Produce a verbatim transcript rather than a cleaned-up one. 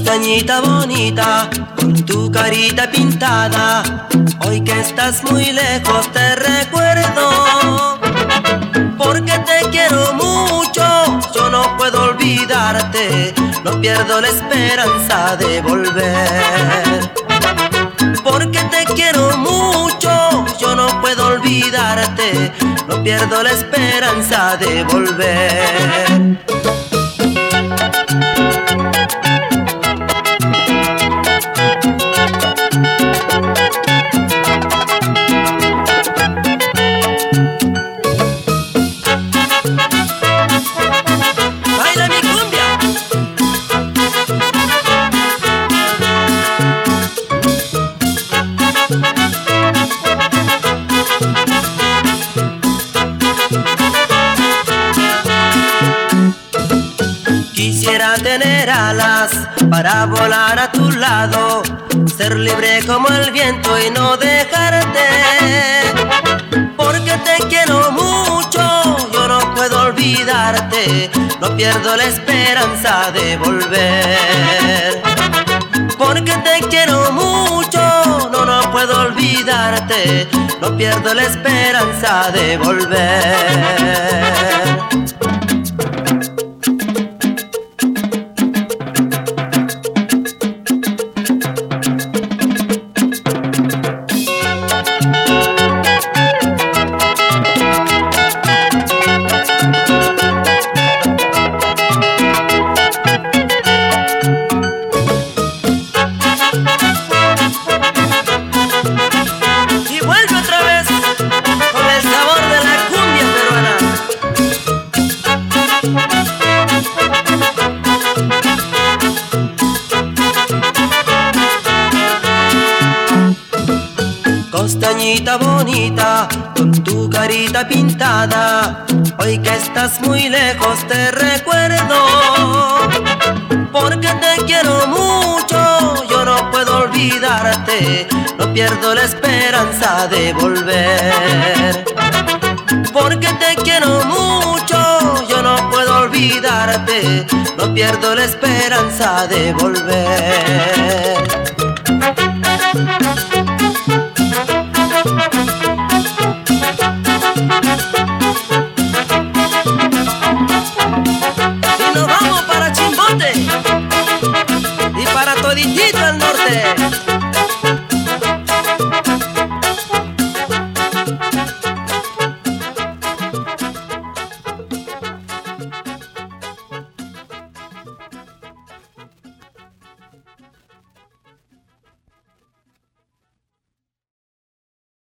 Costeñita bonita, con tu carita pintada, hoy que estás muy lejos te recuerdo, porque te quiero mucho, yo no puedo olvidarte, no pierdo la esperanza de volver. Porque te quiero mucho, yo no puedo olvidarte, no pierdo la esperanza de volver. Quisiera tener alas para volar a tu lado, ser libre como el viento y no dejarte. Porque te quiero mucho, yo no puedo olvidarte, no pierdo la esperanza de volver. Porque te quiero mucho, no, no puedo olvidarte, no pierdo la esperanza de volver. Costeñita bonita, con tu carita pintada, hoy que estás muy lejos te recuerdo, porque te quiero mucho, yo no puedo olvidarte, no pierdo la esperanza de volver. Porque te quiero mucho, yo no puedo olvidarte, no pierdo la esperanza de volver. Y nos vamos para Chimbote y para toditito el norte.